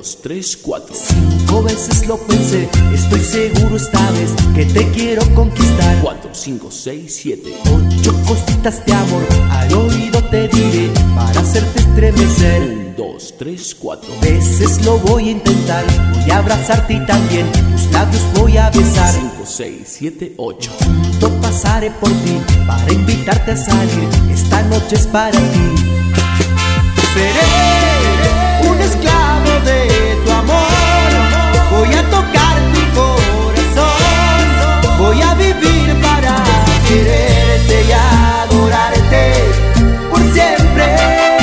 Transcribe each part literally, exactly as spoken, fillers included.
dos, tres, cuatro. Cinco veces lo pensé, estoy seguro esta vez que te quiero conquistar. Cuatro, cinco, seis, siete. Ocho cositas de amor al oído te diré para hacerte estremecer. Un, dos, tres, cuatro. Veces lo voy a intentar, voy a abrazarte y también tus labios voy a besar. Cinco, seis, siete, ocho. Junto pasaré por ti para invitarte a salir, esta noche es para ti. Seré un esclavo de tu amor, voy a tocar tu corazón, voy a vivir para quererte y adorarte por siempre.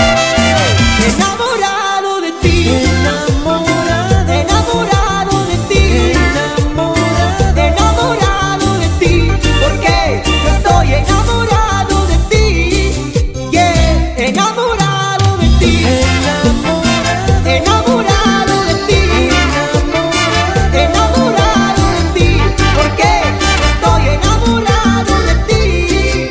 Enamorado de ti, enamorado, enamorado de ti, enamorado, enamorado de ti, porque yo estoy enamorado de ti, yeah, enamorado de ti, enamorado, enamorado de ti, enamorado de ti, porque estoy enamorado de ti.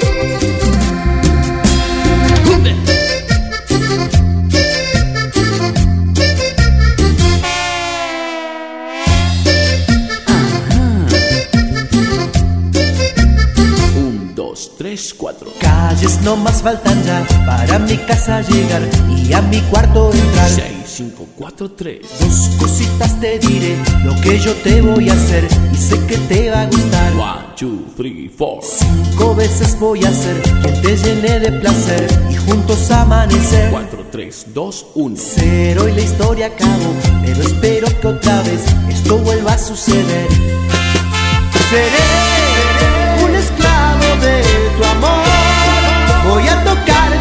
Un, dos, tres, cuatro. Calles no más faltan ya para mi casa llegar y a mi cuarto entrar. Seis, cinco, cuatro, tres. Dos cositas te diré, lo que yo te voy a hacer y sé que te va a gustar. One, two, three, four. Cinco veces voy a ser quien te llene de placer y juntos amanecer. Cuatro, tres, dos, uno. Cero y la historia acabó, pero espero que otra vez esto vuelva a suceder. Seré un esclavo de tu amor, voy a tocar